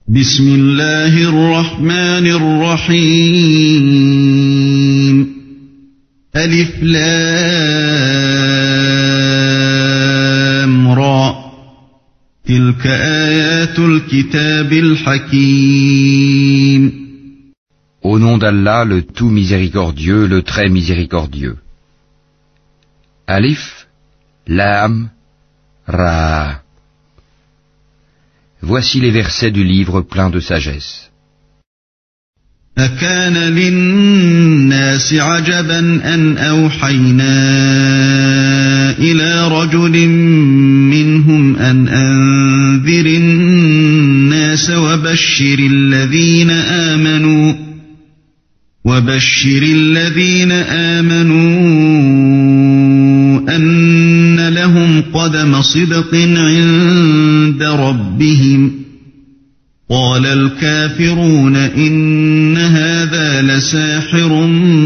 بسم الله الرحمن الرحيم ألف لام را تلك آيات الكتاب الحكيم. Au nom d'Allah, le tout miséricordieux, le très miséricordieux. Alif, Lam, Ra. Voici les versets du livre plein de sagesse. أكان للناس عجبا أن أوحينا إلى رجل منهم أن أنذر الناس وبشر الذين آمنوا أن لهم قدم صدق عند ربهم قال الكافرون إن هذا لساحر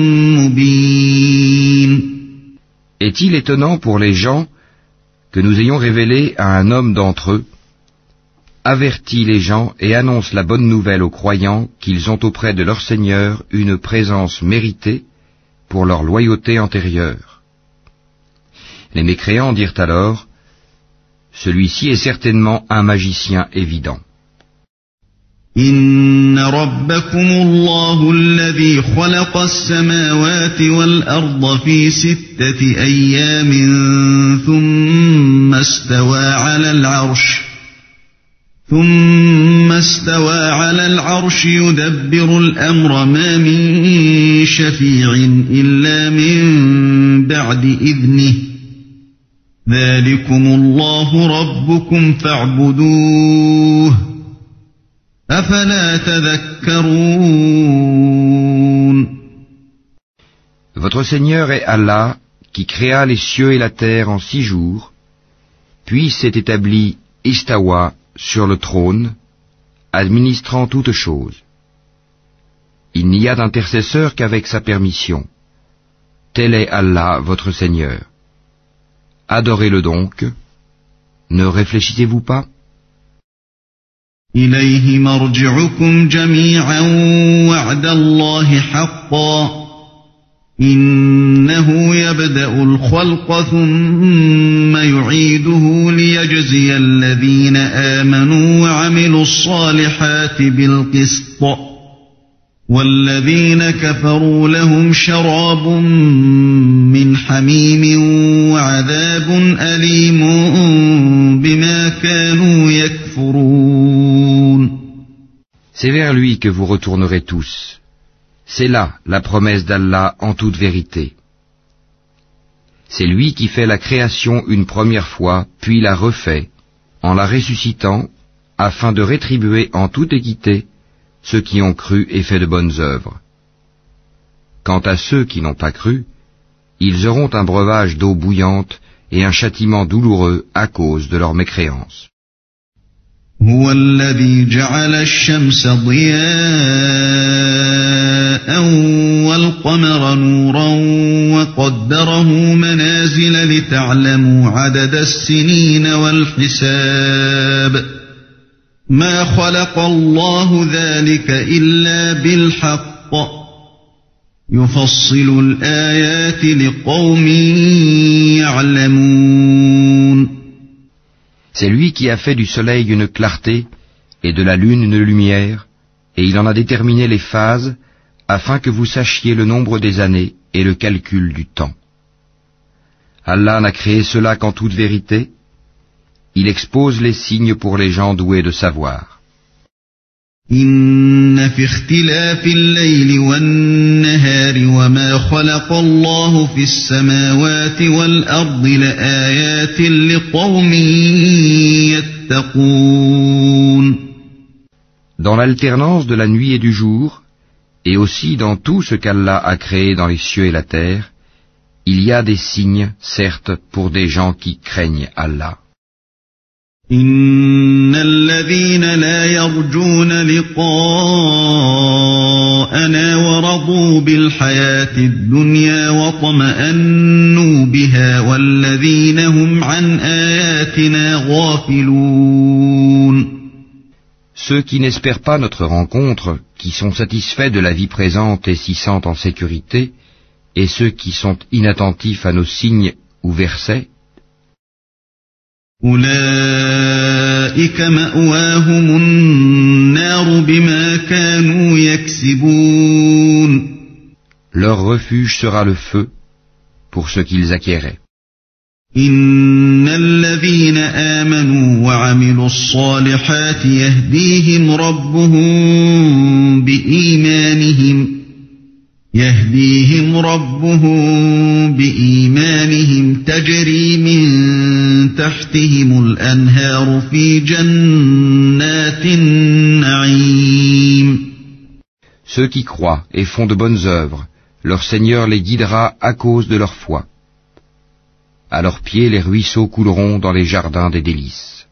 مبين. Est-il étonnant pour les gens que nous ayons révélé à un homme d'entre eux, avertit les gens et annonce la bonne nouvelle aux croyants qu'ils ont auprès de leur Seigneur une présence méritée pour leur loyauté antérieure. Les mécréants dirent alors, celui-ci est certainement un magicien évident. Inna rabbakumullahu alladhi khalaqa as-samawati wal-arda fi sittati ayyamin thumma istawa 'ala al-'arshi yudabbiru al-amra ma min shafi'in illa min ba'di idhnihi dhalikumullahu rabbukum fa'buduhu afala tadhakkarun. Votre Seigneur est Allah qui créa les cieux et la terre en 6 jours, puis s'est établi Istawa sur le trône, administrant toutes choses. Il n'y a d'intercesseur qu'avec sa permission. Tel est Allah, votre Seigneur. Adorez-le donc. Ne réfléchissez-vous pas? إليه مرجعكم جميعا وعد الله حقا إنه يبدأ الخلق ثم يعيده ليجزي الذين آمنوا وعملوا الصالحات بالقسط والذين كفروا لهم شراب من حميم وعذاب أليم بما كانوا يكفرون. C'est vers lui que vous retournerez tous. C'est là la promesse d'Allah en toute vérité. C'est lui qui fait la création une première fois, puis la refait, en la ressuscitant, afin de rétribuer en toute équité ceux qui ont cru et fait de bonnes œuvres. Quant à ceux qui n'ont pas cru, ils auront un breuvage d'eau bouillante et un châtiment douloureux à cause de leur mécréance. هو الذي جعل الشمس ضياء والقمر نورا وقدره منازل لتعلموا عدد السنين والحساب ما خلق الله ذلك إلا بالحق يفصل الآيات لقوم يعلمون. C'est lui qui a fait du soleil une clarté et de la lune une lumière, et il en a déterminé les phases afin que vous sachiez le nombre des années et le calcul du temps. Allah n'a créé cela qu'en toute vérité. Il expose les signes pour les gens doués de savoir. إن في اختلاف الليل والنهار وما خلق الله في السماوات والأرض لآيات لقوم يتقون. Dans l'alternance de la nuit et du jour, et aussi dans tout ce qu'Allah a créé dans les cieux et la terre, il y a des signes, certes, pour des gens qui craignent Allah. إن الذين لا يرجون لقاءنا ورضوا بالحياة الدنيا واطمأنوا بها والذين هم عن آياتنا غافلون. Ceux qui n'espèrent pas notre rencontre, qui sont satisfaits de la vie présente et s'y sentent en sécurité, et ceux qui sont inattentifs à nos signes ou versets, أولئك مأواهم النار بما كانوا يكسبون. leur refuge sera le feu pour ce qu'ils acquéraient. إن الذين آمنوا وعملوا الصالحات يهديهم ربهم بإيمانهم تجري من تحتهم الأنهار في جنات النعيم. Ceux qui croient et font de bonnes œuvres, leur Seigneur les guidera à cause de leur foi. À leurs pieds, les ruisseaux couleront dans les jardins des délices.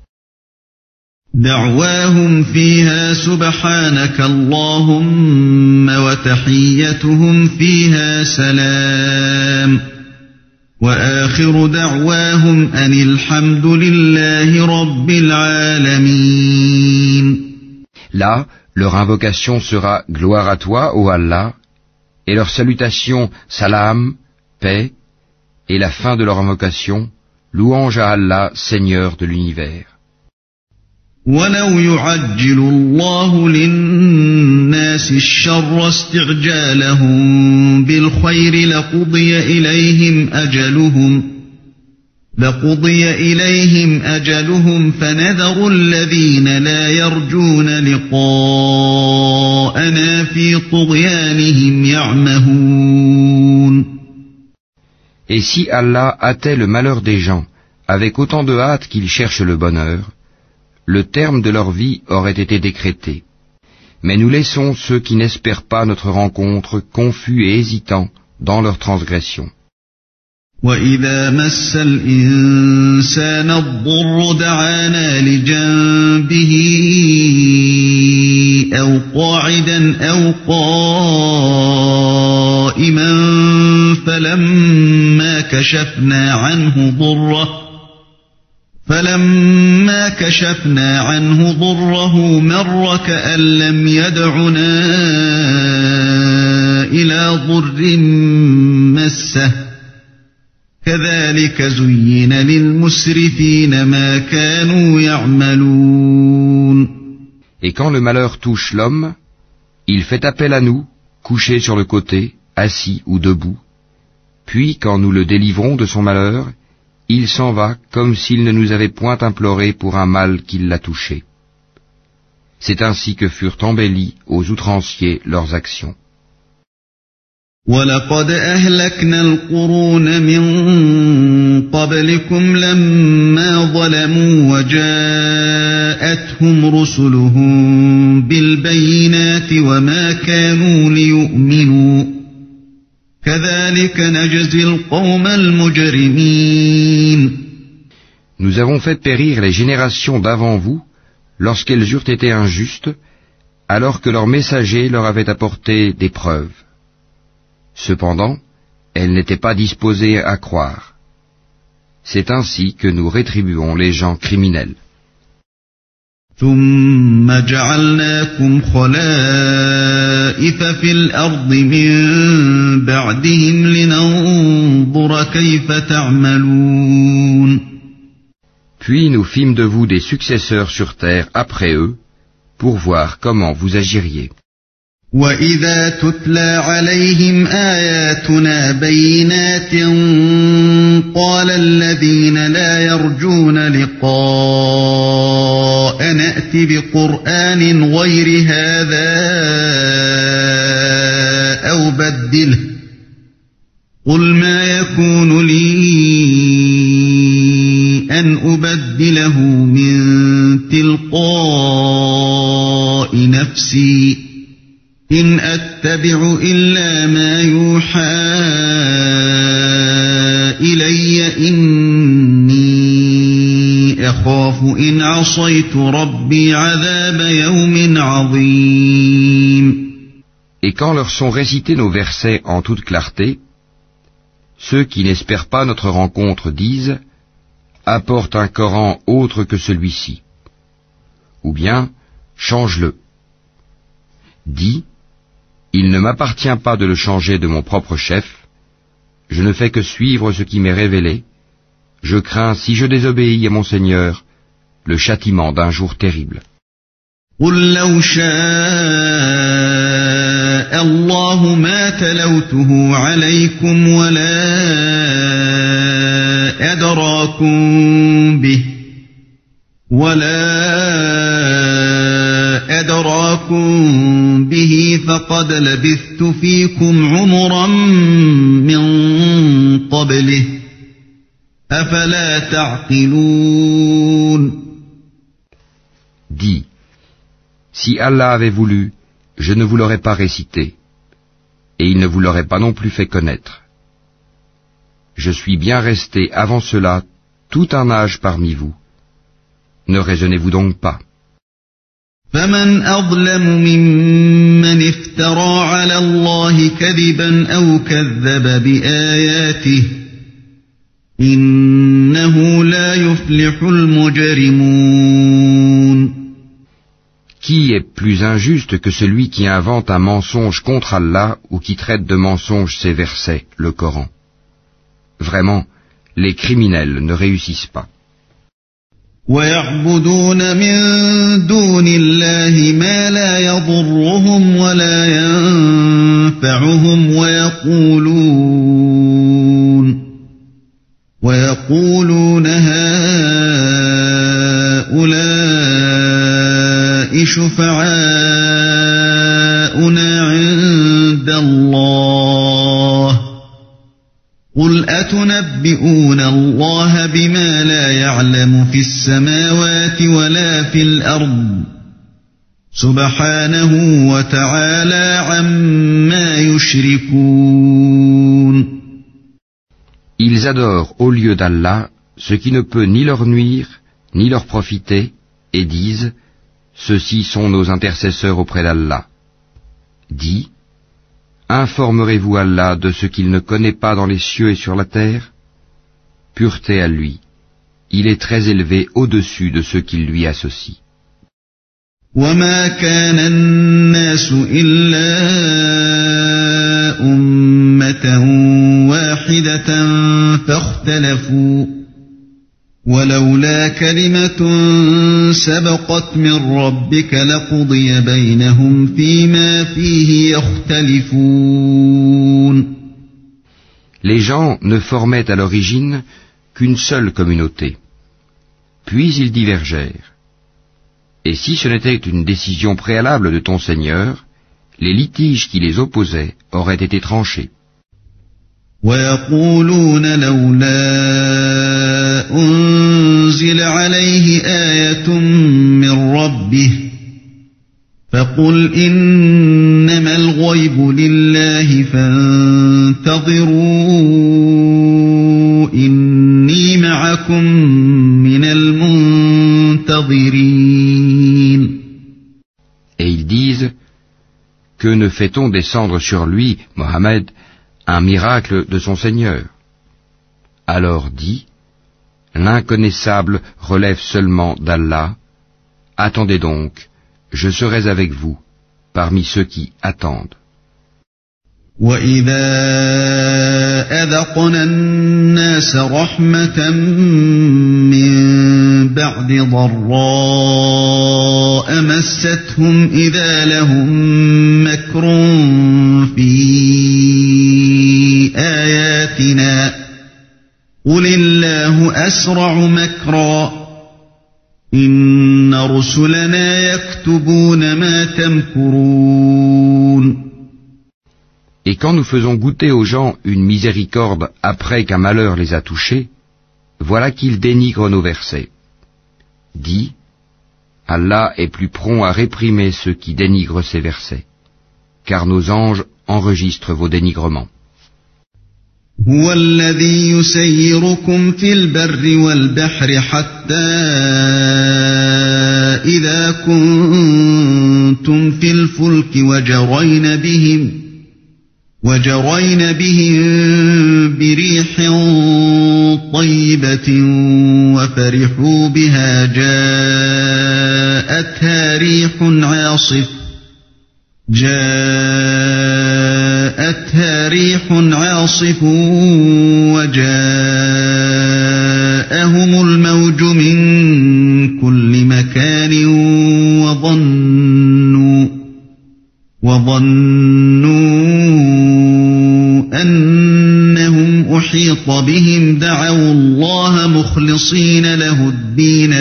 دعواهم فيها سبحانك اللهم وتحيتهم فيها سلام وآخر دعواهم أن الحمد لله رب العالمين. Là, leur invocation sera gloire à toi, ô Allah, et leur salutation salam, paix, et la fin de leur invocation, louange à Allah, Seigneur de l'univers. وَلَوْ يُعَجِّلُ اللَّهُ لِلنَّاسِ الشَّرَّ اسْتِعْجَالَهُم بِالْخَيْرِ لَقُضِيَ إِلَيْهِمْ أَجَلُهُمْ فَنَذَرُ الَّذِينَ لَا يَرْجُونَ لِقَاءَنَا فِي طُغْيَانِهِمْ يَعْمَهُونَ. Et si Allah hâtait le malheur des gens avec autant de hâte qu'ils cherchent le bonheur, le terme de leur vie aurait été décrété. Mais nous laissons ceux qui n'espèrent pas notre rencontre confus et hésitants dans leur transgression. وَإِذَا مَسَّ الْإِنسَانَ الضُّرُّ دَعَانَا لِجَنبِهِ أَوْ قَاعِدًا أَوْ قَائِمًا فَلَمَّا كَشَفْنَا عَنْهُ ضُرَّهُ مَرَّ كَأَن لَّمْ يَدْعُنَا إِلَى ضُرٍّ مَّسَّهُ كَذَلِكَ زُيِّنَ لِلْمُسْرِفِينَ مَا كَانُوا يَعْمَلُونَ. Et quand le malheur touche l'homme, il fait appel à nous, couché sur le côté, assis ou debout. Puis, quand nous le délivrons de son malheur, il s'en va comme s'il ne nous avait point imploré pour un mal qui l'a touché. C'est ainsi que furent embellies aux outranciers leurs actions. وَلَقَدْ أَهْلَكْنَا الْقُرُونَ مِنْ قَبْلِكُمْ لَمَّا ظَلَمُوا وَجَاءَتْهُمْ رُسُلُهُم بِالْبَيِّنَاتِ وَمَا كَانُوا لِيُؤْمِنُوا كَذَلِكَ نَجْزِي الْقَوْمَ الْمُجْرِمِينَ. Nous avons fait périr les générations d'avant vous lorsqu'elles eurent été injustes, alors que leurs messagers leur avaient apporté des preuves. Cependant, elles n'étaient pas disposées à croire. C'est ainsi que nous rétribuons les gens criminels. ثُمَّ جَعَلْنَاكُمْ خَلَائِفَ فِي الْأَرْضِ مِن بَعْدِهِمْ لِنَنظُرَ كَيْفَ تَعْمَلُونَ. Puis nous fîmes de vous des successeurs sur terre après eux, pour voir comment vous agiriez. وَإِذَا تُتْلَى عَلَيْهِمْ آيَاتُنَا بَيِّنَاتٍ قَالَ الَّذِينَ لَا يَرْجُونَ لِقَاءَنَا ائْتِ بِقُرْآنٍ غَيْرِ هَذَا أَوْ بَدِّلْهُ قُلْ مَا يَكُونُ لِي أَنْ أُبَدِّلَهُ مِنْ تِلْقَاءِ نَفْسِي إِنْ أَتَّبِعُ إِلَّا مَا يُوحَى إِلَيَّ إِنِّي أَخَافُ إِنْ عَصَيْتُ رَبِّي عَذَابَ يَوْمٍ عَظِيمٍ. Et quand leur sont récités nos versets en toute clarté, ceux qui n'espèrent pas notre rencontre disent « Apporte un Coran autre que celui-ci » ou bien change-le. Dis, il ne m'appartient pas de le changer de mon propre chef, je ne fais que suivre ce qui m'est révélé, je crains, si je désobéis à mon Seigneur, le châtiment d'un jour terrible. قل لو شاء الله ما تلوته عليكم ولا أدراكم به فقد لبثت فيكم عمرا من قبله أفلا تعقلون. Dis, si Allah avait voulu, je ne vous l'aurais pas récité, et il ne vous l'aurait pas non plus fait connaître. Je suis bien resté avant cela tout un âge parmi vous. Ne raisonnez-vous donc pas. فمن أظلم ممن افترى على الله كذبا أو كذب بآياته إنه لا يفلح المجرمون. Qui est plus injuste que celui qui invente un mensonge contre Allah ou qui traite de mensonge ces versets, le Coran? Vraiment, les criminels ne réussissent pas. وَيَعْبُدُونَ مِن دُونِ اللَّهِ مَا لَا يَضُرُّهُمْ وَلَا يَنفَعُهُمْ وَيَقُولُونَ هَؤُلَاءِ شُفَعَاؤُنَا عِندَ اللَّهِ قُلْ أَتُنَبِّئُونَ اللَّهَ بِمَا لَا يَعْلَمُ فِي السَّمَاوَاتِ وَلَا فِي الْأَرْضِ سُبْحَانَهُ وَتَعَالَى عَمَّا يُشْرِكُونَ. Ils adorent au lieu d'Allah ce qui ne peut ni leur nuire, ni leur profiter, et disent, ceux-ci sont nos intercesseurs auprès d'Allah. Dis, informerez-vous Allah de ce qu'il ne connaît pas dans les cieux et sur la terre? Pureté à lui, il est très élevé au-dessus de ceux qui lui associent. وَمَا كَانَ النَّاسُ إِلَّا أُمَّةً وَاحِدَةً فَاخْتَلَفُوا وَلَوْلَا كَلِمَةٌ سَبَقَتْ مِنْ رَبِّكَ لَقُضِيَ بَيْنَهُمْ فِيمَا فِيهِ يَخْتَلِفُونَ. Les gens ne formaient à l'origine qu'une seule communauté. Puis ils divergèrent. Et si ce n'était une décision préalable de ton Seigneur, les litiges qui les opposaient auraient été tranchés. وَيَقُولُونَ لَوْلَا أُنزِلَ عَلَيْهِ آيَةٌ مِّن رَّبِّهِ فَقُلْ إِنَّمَا الْغَيْبُ لِلَّهِ فَانتَظِرُوا إِنِّي مَعَكُم مِّنَ الْمُنتَظِرِينَ. Et ils disent, que ne fait-on descendre sur lui, Mohammed, un miracle de son Seigneur? Alors dis, l'inconnaissable relève seulement d'Allah, attendez donc, je serai avec vous, parmi ceux qui attendent. وَإِذَا أَذَقْنَا النَّاسَ رَحْمَةً مِّن بَعْدِ ضَرَّاءَ مَسَّتْهُمْ إِذَا لَهُم مَّكْرٌ فِي آيَاتِنَا قُلِ اللَّهُ أَسْرَعُ مَكْرًا إِنَّ رُسُلَنَا يَكْتُبُونَ مَا تَمْكُرُونَ. Et quand nous faisons goûter aux gens une miséricorde après qu'un malheur les a touchés, voilà qu'ils dénigrent nos versets. Dis, Allah est plus prompt à réprimer ceux qui dénigrent ses versets, car nos anges enregistrent vos dénigrements. هو الذي يسيركم في البر والبحر حتى إذا كنتم في الفلك وجرين بهم بريح طيبة وفرحوا بها جاءتها ريح عاصف وجاءهم الموج من كل مكان وظنوا أنهم أحيط بهم دعوا الله مخلصين له الدين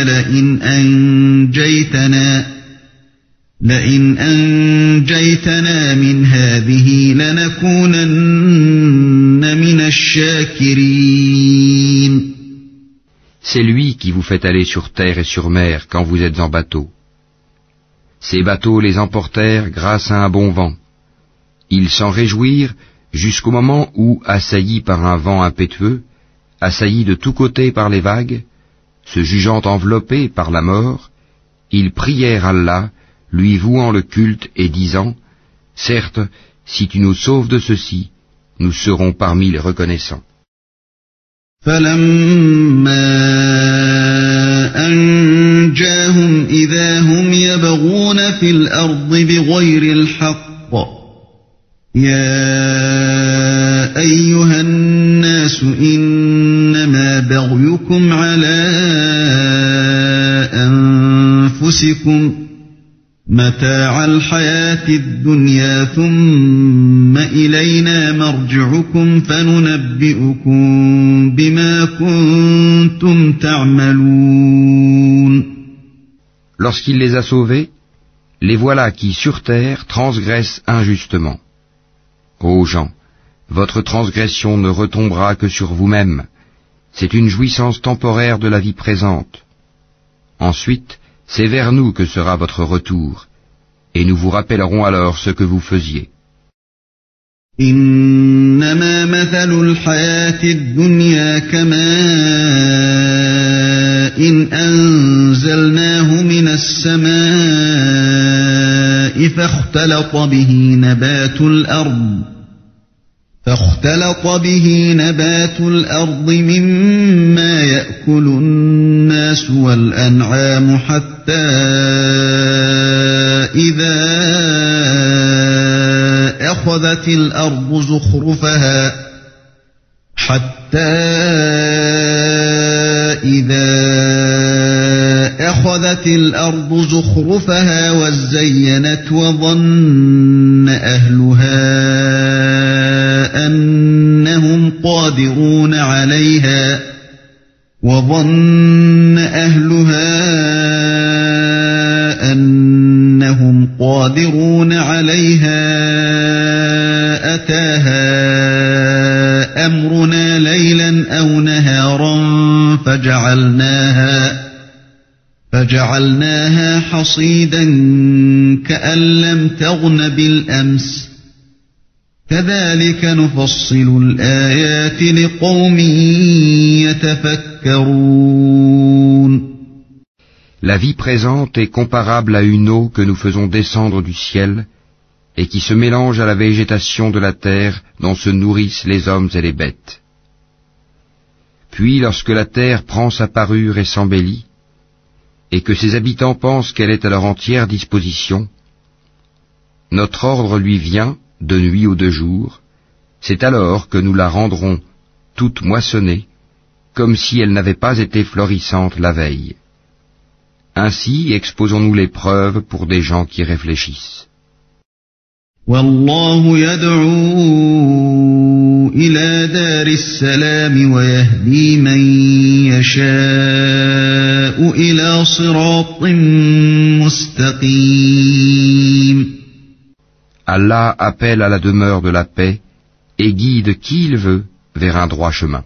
لئن أنجيتنا من هذه لنكونن من الشاكرين. C'est lui qui vous fait aller sur terre et sur mer quand vous êtes en bateau. Ces bateaux les emportèrent grâce à un bon vent. Ils s'en réjouirent jusqu'au moment où, assaillis par un vent impétueux, assaillis de tous côtés par les vagues, se jugeant enveloppés par la mort, ils prièrent Allah, lui vouant le culte et disant, « Certes, si tu nous sauves de ceci, nous serons parmi les reconnaissants. » فَلَمَّا أَنْجَاهُمْ إِذَا هُمْ يَبْغُونَ فِي الْأَرْضِ بِغَيْرِ الْحَقِّ يَا أَيُّهَا النَّاسُ إِنَّمَا بَغْيُكُمْ عَلَى أَنفُسِكُمْ متاع الحياة الدنيا ثم إلينا مرجعكم فننبئكم بما كنتم تعملون. Lorsqu'il les a sauvés, les voilà qui sur terre transgressent injustement. Ô gens, votre transgression ne retombera que sur vous-même. C'est une jouissance temporaire de la vie présente. Ensuite, c'est vers nous que sera votre retour, et nous vous rappellerons alors ce que vous faisiez. إنما مثل الحياة الدنيا كماء أنزلناه من السماء فاختلط به نبات الأرض مما يأكل الناس والأنعام حتى إذا أخذت الأرض زخرفها وزينت وظن أهلها أنهم قادرون عليها أتاها أمرنا ليلا أو نهارا فجعلناها حصيدا كأن لم تغن بالأمس كذلك نفصل الآيات لقوم يتفكرون. La vie présente est comparable à une eau que nous faisons descendre du ciel et qui se mélange à la végétation de la terre dont se nourrissent les hommes et les bêtes. Puis lorsque la terre prend sa parure et s'embellit, et que ses habitants pensent qu'elle est à leur entière disposition, notre ordre lui vient, de nuit ou de jour, c'est alors que nous la rendrons toute moissonnée, comme si elle n'avait pas été florissante la veille. Ainsi exposons-nous les preuves pour des gens qui réfléchissent. Wallahu yad'u ila daris salam wa yahdi man yasha'u ila siratin mustaqim. Allah appelle à la demeure de la paix et guide qui il veut vers un droit chemin.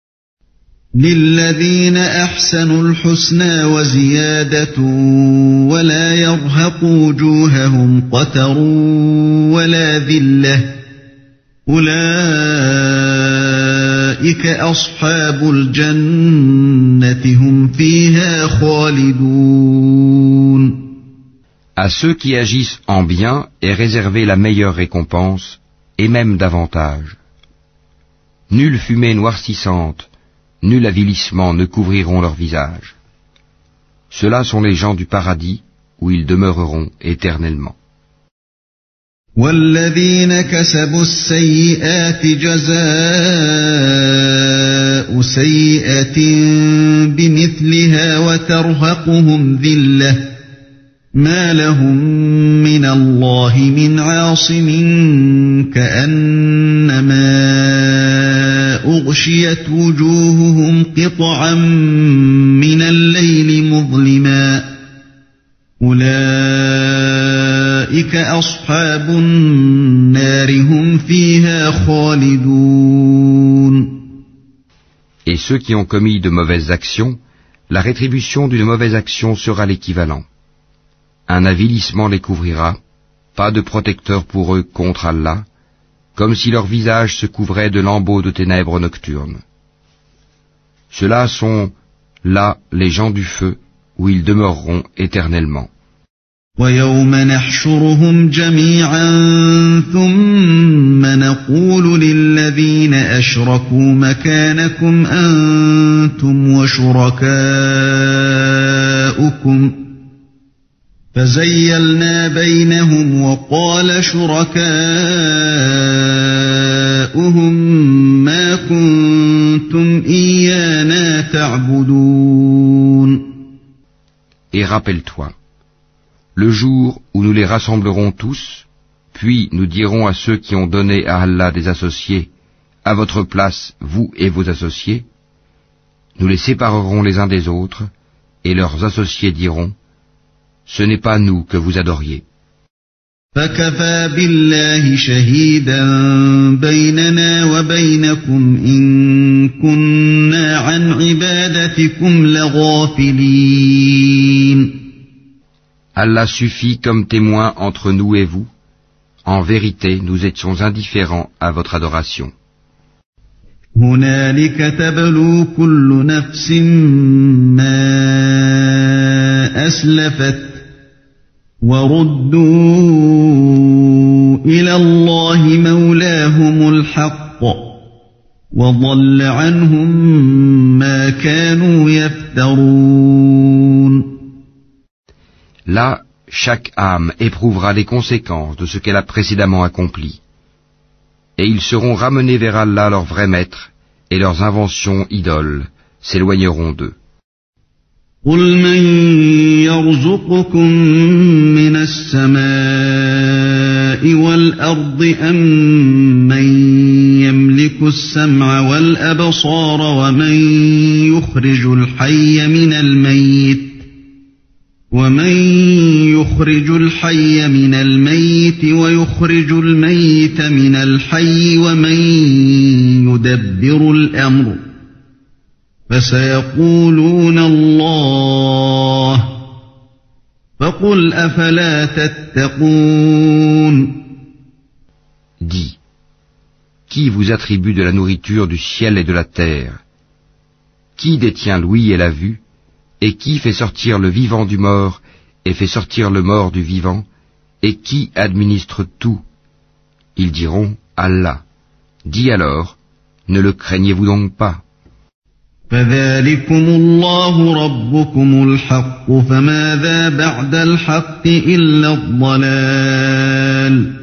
للذين أحسنوا الحسنى وزيادة ولا يرهق وجوههم قتر ولا ذلة أولئك أصحاب الجنة هم فيها خالدون. À ceux qui agissent en bien est réservée la meilleure récompense, et même davantage. Nulle fumée noircissante, nul avilissement ne couvriront leur visage. Ceux-là sont les gens du paradis où ils demeureront éternellement. والذين كسبوا السيئات جزاء سيئة بمثلها وترهقهم ذلة ما لهم من الله من عاصم كأنما أغشيت وجوههم قطعا من الليل مظلما أولئك أصحاب النار هم فيها خالدون. Et ceux qui ont commis de mauvaises actions, la rétribution d'une mauvaise action sera l'équivalent. Un avilissement les couvrira, pas de protecteur pour eux contre Allah, comme si leur visage se couvrait de lambeaux de ténèbres nocturnes. Ceux-là sont là les gens du feu, où ils demeureront éternellement. وَيَوْمَ نَحْشُرُهُمْ جَمِيعًا ثُمَّ نَقُولُ لِلَّذِينَ أَشْرَكُوا مَكَانَكُمْ أَنْتُمْ وَشُرَكَاؤُكُمْ فَزَيَّلْنَا بَيْنَهُمْ وَقَالَ شُرَكَاؤُهُمْ مَا كُنْتُمْ إِيَّانَا تَعْبُدُونَ. Et rappelle-toi, le jour où nous les rassemblerons tous, puis nous dirons à ceux qui ont donné à Allah des associés, à votre place, vous et vos associés, nous les séparerons les uns des autres, et leurs associés diront, ce n'est pas nous que vous adoriez. فَكَفَى بِاللَّهِ شَهِيدًا بَيْنَنَا وَبَيْنَكُمْ إِن كُنَّا عَنْ عِبَادَتِكُمْ لَغَافِلِينَ. Allah suffit comme témoin entre nous et vous. En vérité, nous étions indifférents à votre adoration. هُنَالِكَ تَبْلُو كُلُّ نَفْسٍ مَا أَسْلَفَتْ وَرُدُّوا إِلَى اللَّهِ مَوْلَاهُمُ الْحَقِّ وَضَلَّ عَنْهُمْ مَا كَانُوا يَفْتَرُونَ. Là, chaque âme éprouvera les conséquences de ce qu'elle a précédemment accompli. Et ils seront ramenés vers Allah leur vrai maître, et leurs inventions idoles s'éloigneront d'eux. قُلْ مَنْ يَرْزُقُكُمْ مِنَ السَّمَاءِ وَالْأَرْضِ أَمَّنْ يَمْلِكُ السَّمْعَ وَالْأَبْصَارَ وَمَنْ يُخْرِجُ الْحَيَّ مِنَ الْمَيِّتِ وَيُخْرِجُ الْمَيِّتَ مِنَ الْحَيِّ وَمَنْ يُدَبِّرُ الْأَمْرَ فَسَيَقُولُونَ اللَّهُ فَقُلْ أَفَلَا تَتَّقُونَ. Dis, qui vous attribue de la nourriture du ciel et de la terre? Qui détient l'ouïe et la vue? Et qui fait sortir le vivant du mort et fait sortir le mort du vivant? Et qui administre tout? Ils diront, Allah. Dis alors, ne le craignez-vous donc pas? فَذَلِكُمُ اللَّهُ رَبُّكُمُ الْحَقُّ فَمَاذَا بَعْدَ الْحَقِّ إِلَّا الضَّلَالُ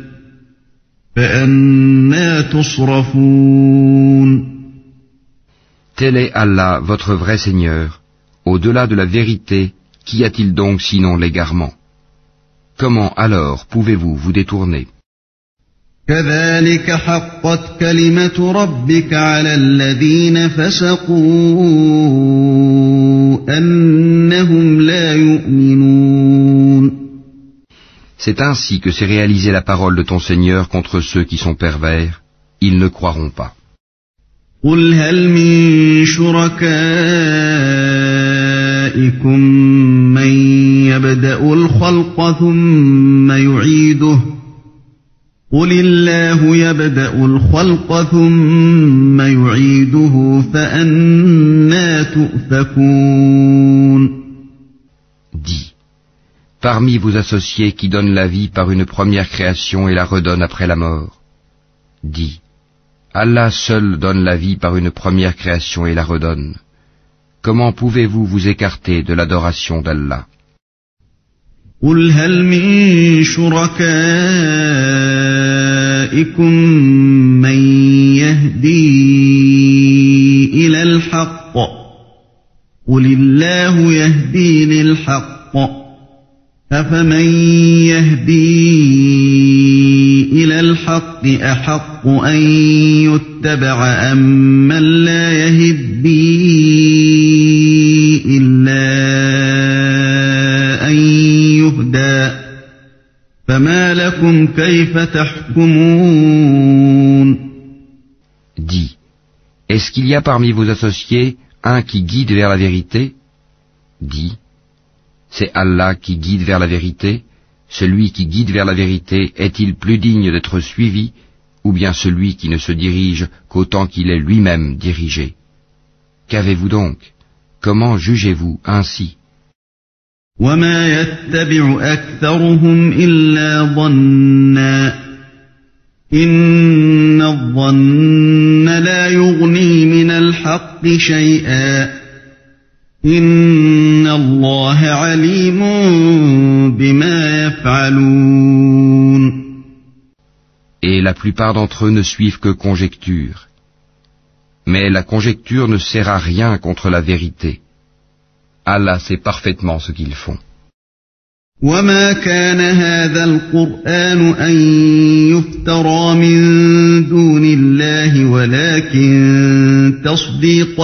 فَأَنَّى تُصْرَفُونَ. Tel est Allah, votre vrai Seigneur. Au-delà de la vérité, qu'y a-t-il donc sinon l'égarement? Comment alors pouvez-vous vous détourner? كَذَلِكَ حَقَّتْ كَلِمَةُ رَبِّكَ عَلَى الَّذِينَ فَسَقُوا أَنَّهُمْ لَا يُؤْمِنُونَ. C'est ainsi que s'est réalisée la parole de ton Seigneur contre ceux qui sont pervers. Ils ne croiront pas. قُلْ هَلْ مِن شُرَكَائِكُم مَّن يَبْدَأُ الْخَلْقَ ثُمَّ يُعِيدُهُ قُلِ اللَّهُ يَبْدَأُ الْخَلْقَ ثُمَّ يُعِيدُهُ فَأَنَّىٰ تُؤْفَكُونَ. Dis, parmi vos associés qui donnent la vie par une première création et la redonnent après la mort, dis, Allah seul donne la vie par une première création et la redonne. Comment pouvez-vous vous écarter de l'adoration d'Allah? قل هل من شركائكم من يهدي إلى الحق قل الله يهدي للحق أفمن يهدي إلى الحق أحق أن يتبع أم من لا يهدي إلا أن يهدى فما لكم كيف تحكمون. Dis, est-ce qu'il y a parmi vos associés un qui guide vers la vérité? Dis, c'est Allah qui guide vers la vérité. Celui qui guide vers la vérité est-il plus digne d'être suivi, ou bien celui qui ne se dirige qu'autant qu'il est lui-même dirigé? Qu'avez-vous donc? Comment jugez-vous ainsi? وما يتبع أكثرهم إلا ظنا إن الظن لا يغني من الحق شيئا إن الله عليم بما يفعلون. Et la plupart d'entre eux ne suivent que conjecture. Mais la conjecture ne sert à rien contre la vérité. Allah sait parfaitement ce qu'ils font. وما كان هذا القرآن أن يفترى من دون الله ولكن تصديق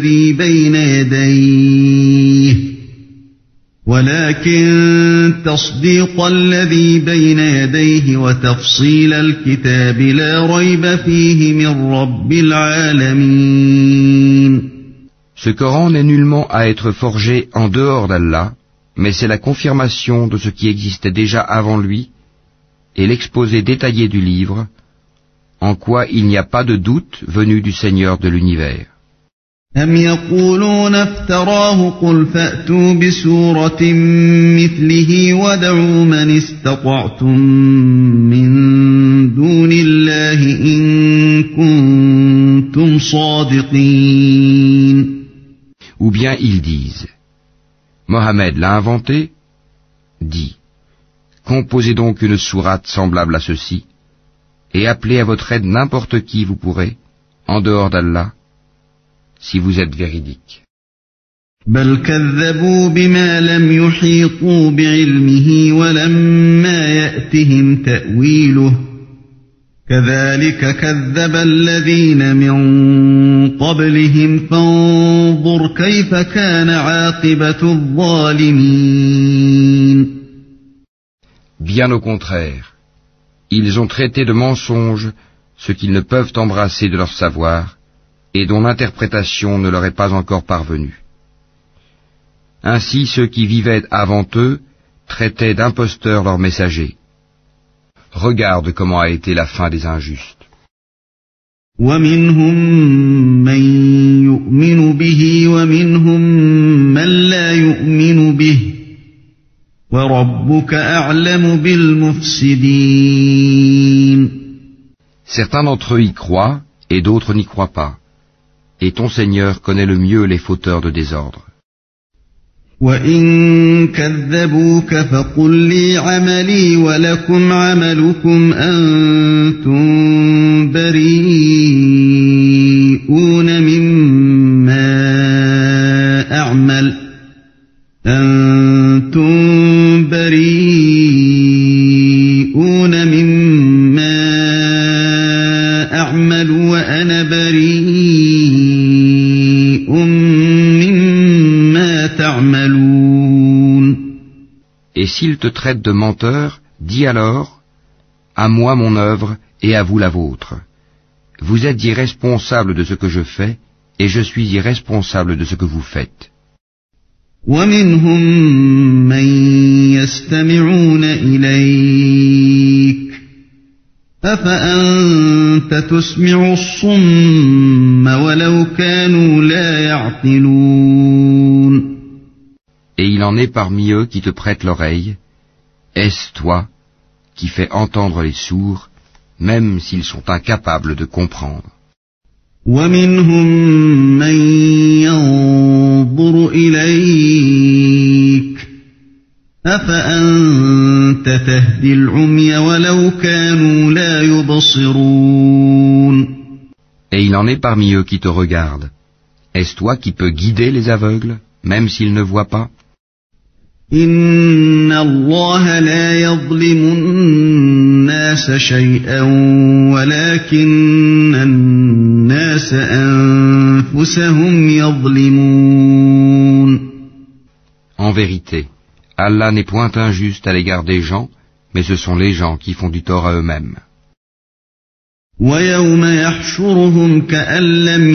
الذي بين يديه وتفصيل الكتاب لا ريب فيه من رب العالمين. Ce Coran n'est nullement à être forgé en dehors d'Allah, mais c'est la confirmation de ce qui existait déjà avant lui et l'exposé détaillé du livre, en quoi il n'y a pas de doute venu du Seigneur de l'univers. أم يقولون افتراه قل فأتوا بسورة مثله ودعوا من استطعتم من دون الله إن كنتم صادقين. Ou bien ils disent, Mohammed l'a inventé? Dis, composez donc une sourate semblable à ceci, et appelez à votre aide n'importe qui vous pourrez, en dehors d'Allah, si vous êtes véridique. بل كذبوا بما لم يحيطوا بعلمه ولما يأتهم تأويله كذلك كذب الذين من قبلهم فانظر كيف كان عاقبة الظالمين. Bien au contraire, ils ont traité de mensonge ce qu'ils ne peuvent embrasser de leur savoir et dont l'interprétation ne leur est pas encore parvenue. Ainsi ceux qui vivaient avant eux traitaient d'imposteurs leurs messagers. Regarde comment a été la fin des injustes. ومنهم من يؤمن به ومنهم من لا يؤمن به وربك أعلم بالمفسدين. Certains d'entre eux y croient et d'autres n'y croient pas. Et ton Seigneur connaît le mieux les fauteurs de désordre. وَإِن كَذَّبُوكَ فَقُل لِّي عَمَلِي وَلَكُمْ عَمَلُكُمْ أَنتُم بَرِيئُونَ مِمَّا أَعْمَلُ وَأَنَا بَرِيءٌ مِّمَّا تَعْمَلُونَ. Et s'ils te traitent de menteur, dis alors, à moi mon œuvre et à vous la vôtre. Vous êtes irresponsables de ce que je fais, et je suis irresponsable de ce que vous faites. وَمِنْهُمْ مَنْ يَسْتَمِعُونَ إِلَيْكَ أَفَأَنْتَ تُسْمِعُ الصُّمَّ وَلَوْ كَانُوا لَا يَعْقِلُونَ. Et il en est parmi eux qui te prêtent l'oreille. Est-ce toi qui fais entendre les sourds, même s'ils sont incapables de comprendre. ومنهم من ينظر إليك أفأنت تهدي العمي ولو كانوا لا يبصرون. Et il en est parmi eux qui te regardent. Est-ce toi qui peux guider les aveugles, même s'ils ne voient pas? إن الله لا يظلم الناس شيئا ولكن الناس أنفسهم يظلمون. En vérité, Allah n'est point injuste à l'égard des gens, mais ce sont les gens qui font du tort à eux-mêmes. ويوم يحشرهم كأن لم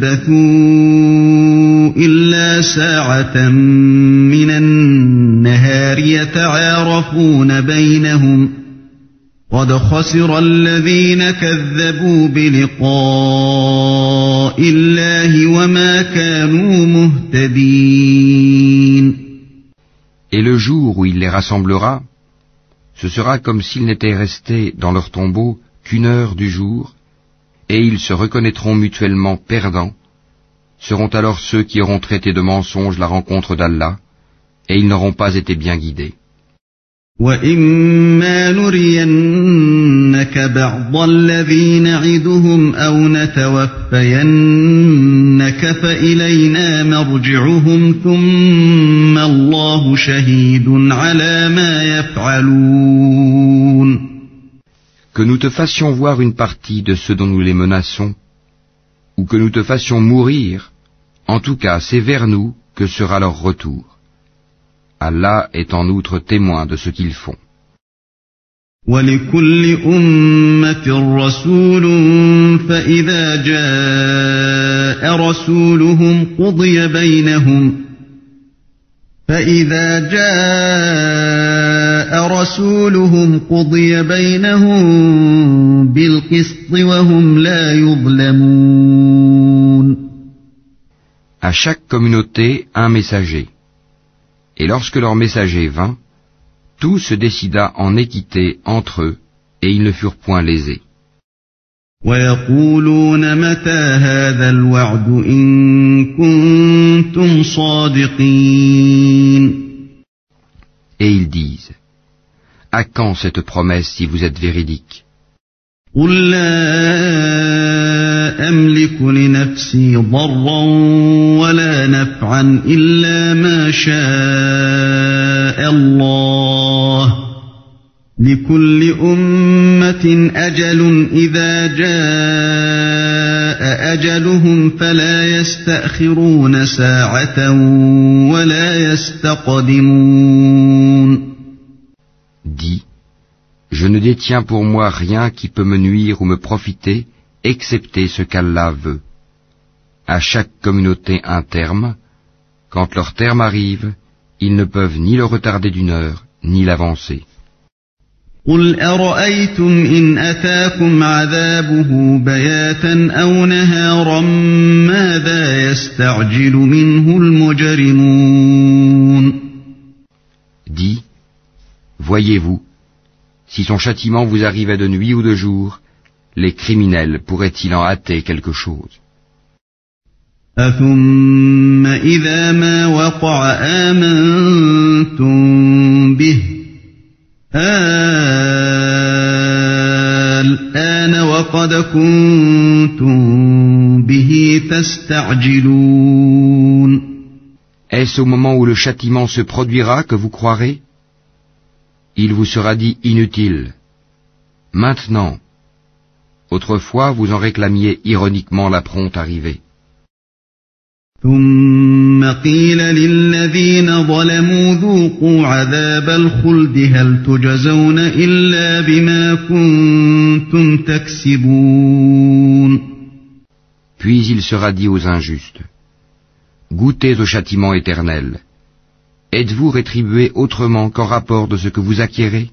يلبثوا إلا ساعة من النهار يتعارفون بينهم قد خسر الذين كذبوا بلقاء الله وما كانوا مهتدين. Et le jour où il les rassemblera, ce sera comme s'ils n'étaient restés dans leur tombeau qu'une heure du jour, et ils se reconnaîtront mutuellement perdants, seront alors ceux qui auront traité de mensonge la rencontre d'Allah, et ils n'auront pas été bien guidés. وَإِمَّا نُرِيَنَّكَ بَعْضَ الَّذِي نَعِدُهُمْ أَوْ نَتَوَفَّيَنَّكَ فَإِلَيْنَا مَرْجِعُهُمْ ثُمَّ اللَّهُ شَهِيدٌ عَلَى مَا يَفْعَلُونَ. Que nous te fassions voir une partie de ceux dont nous les menaçons, ou que nous te fassions mourir, en tout cas c'est vers nous que sera leur retour. Allah est en outre témoin de ce qu'ils font. وَلِكُلِّ أُمَّةٍ رَّسُولٌ فَإِذَا جَاءَ رَسُولُهُمْ قُضِيَ بَيْنَهُم بِالْقِسْطِ وَهُمْ لَا يُظْلَمُونَ. À chaque communauté, un messager. Et lorsque leur messager vint, tout se décida en équité entre eux, et ils ne furent point lésés. وَيَقُولُونَ مَتَى هَذَا الْوَعْدُ إِن كُنتُمْ صَادِقِينَ. Et ils disent, à quand cette promesse si vous êtes véridiques? قُل لَّا أَمْلِكُ لِنَفْسِي ضَرًّا وَلَا نَفْعًا إِلَّا مَا شَاءَ اللَّهُ لِكُلِّ أُمَّةٍ أَجَلٌ إِذَا جَاءَ أَجَلُهُمْ فَلَا يَسْتَأْخِرُونَ سَاعَةً وَلَا يَسْتَقْدِمُونَ. Dis, je ne détiens pour moi rien qui peut me nuire ou me profiter, excepté ce qu'Allah veut. À chaque communauté un terme, quand leur terme arrive, ils ne peuvent ni le retarder d'une heure, ni l'avancer. قُلْ أَرَأَيْتُمْ إِنْ أَتَاكُمْ عَذَابُهُ بَيَاتًا أَوْ نَهَارًا مَاذَا يَسْتَعْجِلُ مِنْهُ الْمُجْرِمُونَ. Dis, voyez-vous, si son châtiment vous arrivait de nuit ou de jour, les criminels pourraient-ils en hâter quelque chose? أَثُمَّ إِذَا مَا وَقَعَ آمَنْتُمْ بِهِ الآن وقد كنتم به تستعجلون. Est-ce au moment où le châtiment se produira que vous croirez? Il vous sera dit inutile. Maintenant. Autrefois, vous en réclamiez ironiquement la prompte arrivée. ثم قيل للذين ظلموا ذوقوا عذاب الخلد هل تجزون إلا بما كنتم تكسبون. Puis il sera dit aux injustes, goûtez au châtiment éternel. Êtes-vous rétribués autrement qu'en rapport de ce que vous acquérez?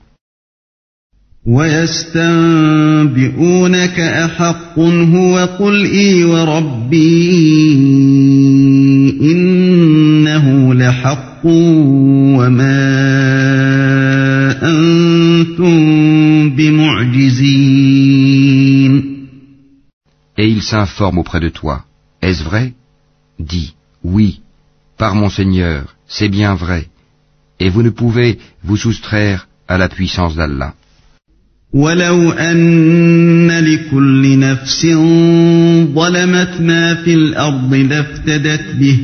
وَيَسْتَنبِئُونَكَ أَحَقٌّ هُوَ قُلْ إِي وَرَبِّي إِنَّهُ لَحَقٌّ وَمَا أَنْتُمْ بِمُعْجِزِينَ. et ils s'informent auprès de toi. Est-ce vrai? Dis, oui, par mon Seigneur, c'est bien vrai, et vous ne pouvez vous soustraire à la puissance d'Allah. ولو أن لكل نفس ظلمت ما في الأرض لافتدت به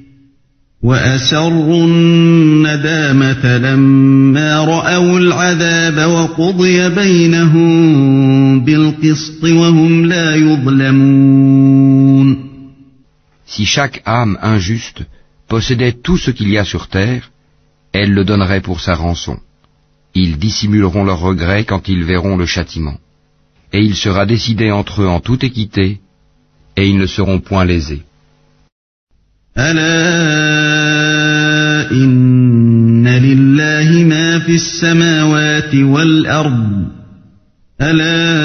وأسروا الندامة لما رأوا العذاب وقضي بينهم بالقسط وهم لا يظلمون. Si chaque âme injuste possédait tout ce qu'il y a sur terre, elle le donnerait pour sa rançon. Ils dissimuleront leurs regrets quand ils verront le châtiment. Et il sera décidé entre eux en toute équité, et ils ne seront point lésés. ألا إن لله ما في السماوات والأرض ألا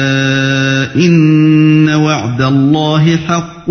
إن وعد الله حق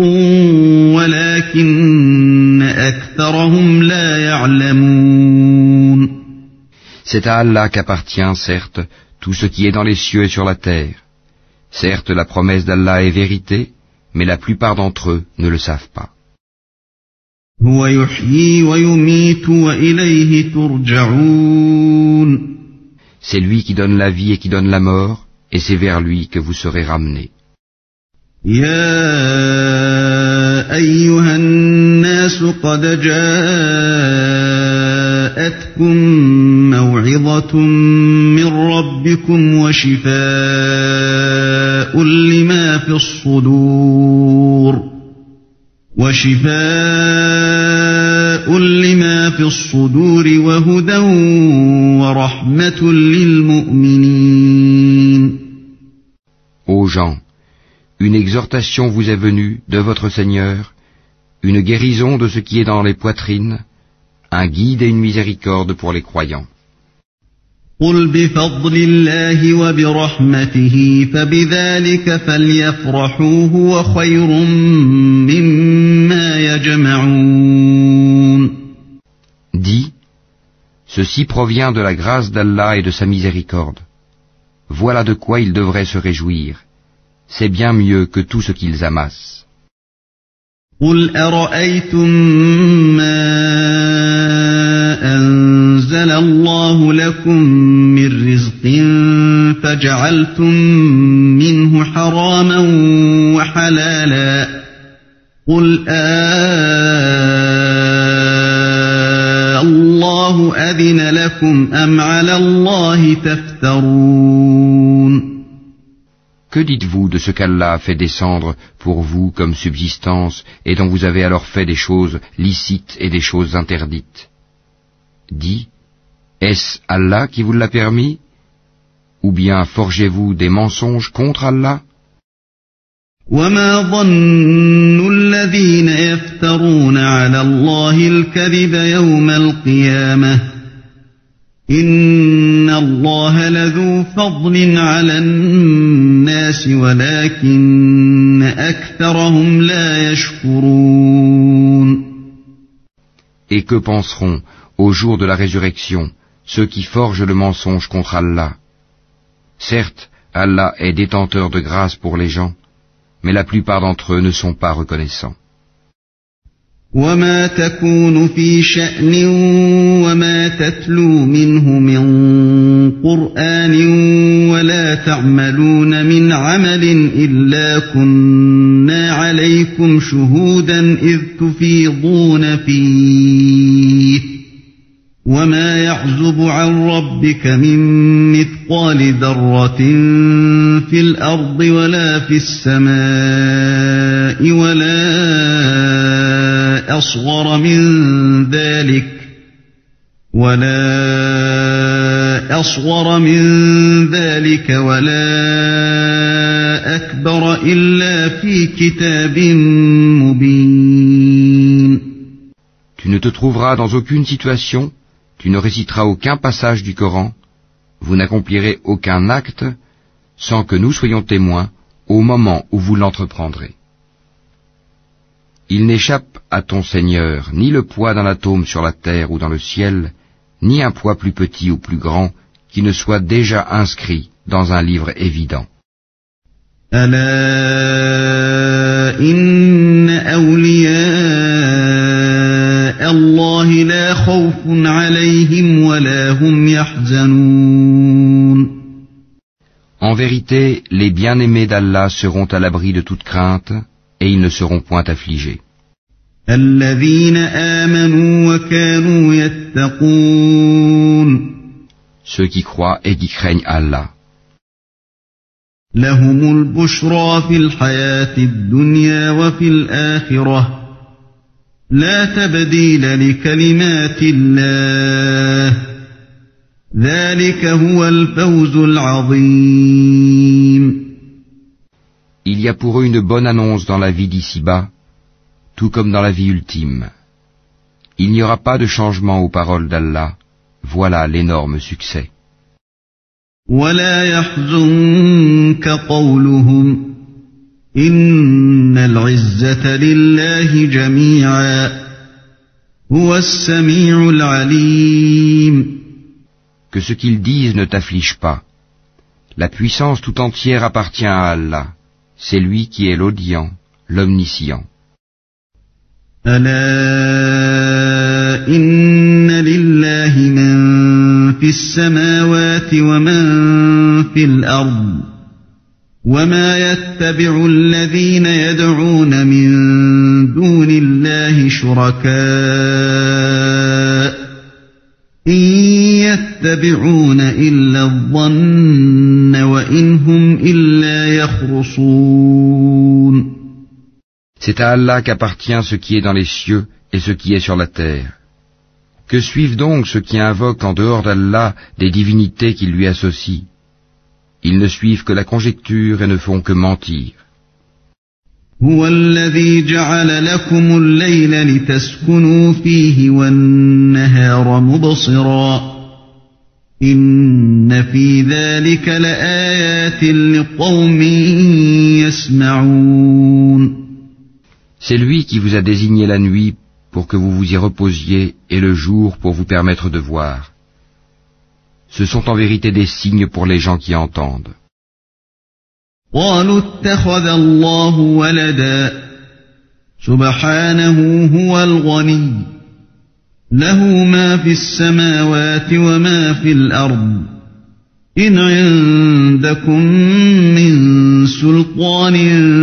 ولكن أكثرهم لا يعلمون. C'est à Allah qu'appartient, certes, tout ce qui est dans les cieux et sur la terre. Certes, la promesse d'Allah est vérité, mais la plupart d'entre eux ne le savent pas. هو يحيي ويميت وإليه ترجعون. C'est lui qui donne la vie et qui donne la mort, et c'est vers lui que vous serez ramenés. يا أيها الناس قد جاءتكم موعظة من ربكم وشفاء لما في الصدور وهدى ورحمة للمؤمنين. Ô gens, une exhortation vous est venue de votre Seigneur, une guérison de ce qui est dans les poitrines, un guide et une miséricorde pour les croyants. قل بفضل الله وبرحمته فبذلك فليفرحوا هو خير مما يجمعون. Dis, ceci provient de la grâce d'Allah et de sa miséricorde. Voilà de quoi ils devraient se réjouir. C'est bien mieux que tout ce qu'ils amassent. قل أرأيتم ما أنزل الله لكم من رزق فجعلتم منه حراما وحلالا قل الله أذن لكم أم على الله تفترون. Que dites-vous de ce qu'Allah a fait descendre pour vous comme subsistance et dont vous avez alors fait des choses licites et des choses interdites? Dis, est-ce Allah qui vous l'a permis? Ou bien forgez-vous des mensonges contre Allah? وما ظن الذين يفترون على الله الكذب يوم القيامة إن الله لذو فضل على الناس ولكن أكثرهم لا يشكرون. Et que penseront, au jour de la résurrection, ceux qui forgent le mensonge contre Allah? Certes, Allah est détenteur de grâce pour les gens, mais la plupart d'entre eux ne sont pas reconnaissants. وما تكون في شأن وما تتلو منه من قرآن ولا تعملون من عمل إلا كنا عليكم شهودا إذ تفيضون فيه وما يعزب عن ربك من مثقال ذرة في الأرض ولا في السماء ولا أصغر من ذلك ولا أكبر إلا في كتاب مبين. Tu ne te trouveras dans aucune situation, tu ne réciteras aucun passage du Coran, vous n'accomplirez aucun acte sans que nous soyons témoins au moment où vous l'entreprendrez. Il n'échappe à ton Seigneur ni le poids d'un atome sur la terre ou dans le ciel, ni un poids plus petit ou plus grand qui ne soit déjà inscrit dans un livre évident. ألا إن أولياء الله لا خوف عليهم ولا هم يحزنون. En vérité, les bien-aimés d'Allah seront à l'abri de toute crainte et ils ne seront point affligés. الذين آمنوا وكانوا يتقون. Ceux qui croient et qui craignent Allah. لهم البشرى في الحياة الدنيا وفي الآخرة لا تبديل لكلمات الله ذلك هو الفوز العظيم. Il y a pour eux une bonne annonce dans la vie d'ici-bas, tout comme dans la vie ultime. Il n'y aura pas de changement aux paroles d'Allah, voilà l'énorme succès. ولا يحزنك قولهم إن العزة لله جميعا هو السميع العليم. Que ce qu'ils disent ne t'afflige pas. La puissance tout entière appartient à Allah. C'est lui qui est l'audient, l'omniscient. ألا إن لله من في السماوات ومن في الأرض وما يتبع الذين يدعون من دون الله شركاء إن يتبعون إلا الظن وإن هم إلا يخرصون. C'est à Allah qu'appartient ce qui est dans les cieux et ce qui est sur la terre. Que suivent donc ceux qui invoquent en dehors d'Allah des divinités qu'ils lui associent? Ils ne suivent que la conjecture et ne font que mentir. هو الذي جعل لكم الليل لتسكنوا فيه والنهار مبصرا إن في ذلك لآيات لقوم يسمعون. C'est lui qui vous a désigné la nuit pour que vous vous y reposiez et le jour pour vous permettre de voir. Ce sont en vérité des signes pour les gens qui entendent. قالوا اتخذ الله ولدا سبحانه هو الغني له ما في السماوات وما في الأرض إن عندكم من سلطان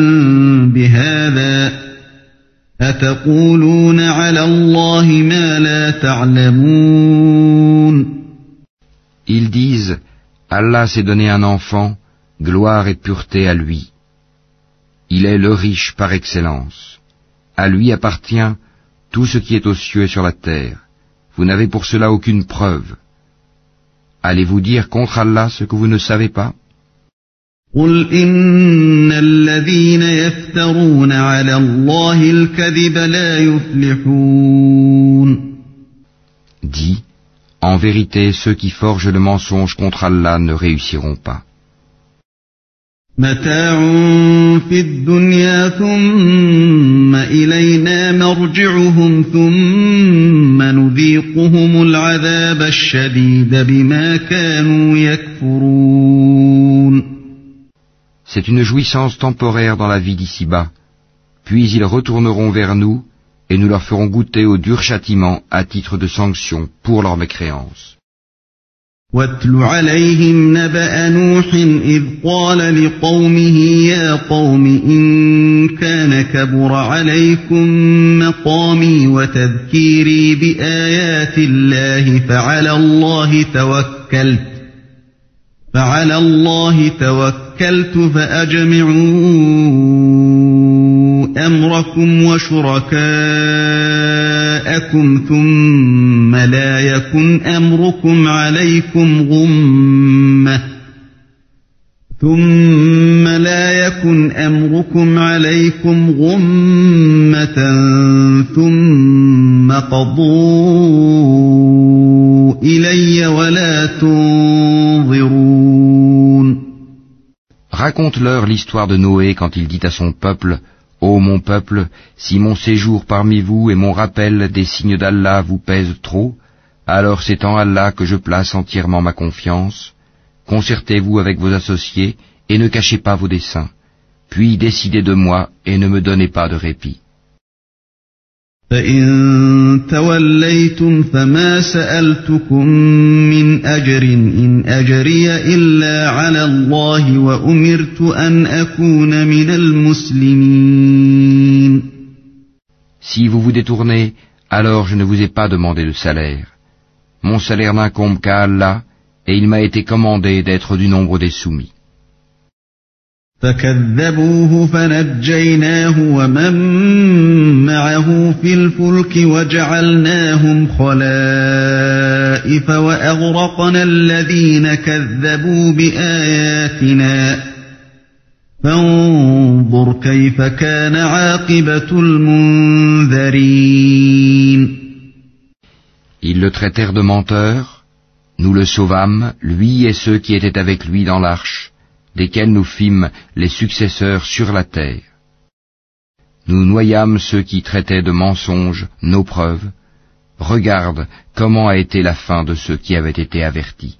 بهذا أتقولون على الله ما لا تعلمون. Ils disent, Allah s'est donné un enfant, gloire et pureté à lui. Il est le riche par excellence. À lui appartient tout ce qui est aux cieux et sur la terre. Vous n'avez pour cela aucune preuve. Allez-vous dire contre Allah ce que vous ne savez pas? قل إن الذين يفترون على الله الكذب لا يفلحون. Dis, en vérité, ceux qui forgent le mensonge contre Allah ne réussiront pas. متاع في الدنيا ثم إلينا مرجعهم ثم نذيقهم العذاب الشديد بما كانوا يكفرون. C'est une jouissance temporaire dans la vie d'ici-bas, puis ils retourneront vers nous et nous leur ferons goûter au dur châtiment à titre de sanction pour leur mécréance. واتل عليهم نبأ نوح إذ قال لقومه يا قوم إن كان كبر عليكم مقامي وتذكيري بآيات الله فعلى الله توكلت فأجمعوا أمركم وشركاءكم ثم لا يكن أمركم عليكم غمة ثم قضوا إلي ولا تنظرون. Raconte-leur l'histoire de Noé quand il dit à son peuple, « Ô mon peuple, si mon séjour parmi vous et mon rappel des signes d'Allah vous pèsent trop, alors c'est en Allah que je place entièrement ma confiance. Concertez-vous avec vos associés et ne cachez pas vos desseins. puis décidez de moi et ne me donnez pas de répit. فإن توليتم فما سألتكم من أجر إن أجري إلا على الله وأمرت أن أكون من المسلمين. Si vous vous détournez, alors je ne vous ai pas demandé de salaire. Mon salaire n'incombe qu'à Allah, et il m'a été commandé d'être du nombre des soumis. فكذبوه فنجيناه ومن معه في الفلك وجعلناهم خلائف وأغرقنا الذين كذبوا بآياتنا فانظر كيف كان عاقبة المنذرين. Ils le traitèrent de menteur, nous le sauvâmes, lui et ceux qui étaient avec lui dans l'arche, desquels nous fîmes les successeurs sur la terre. Nous noyâmes ceux qui traitaient de mensonges nos preuves. Regarde comment a été la fin de ceux qui avaient été avertis.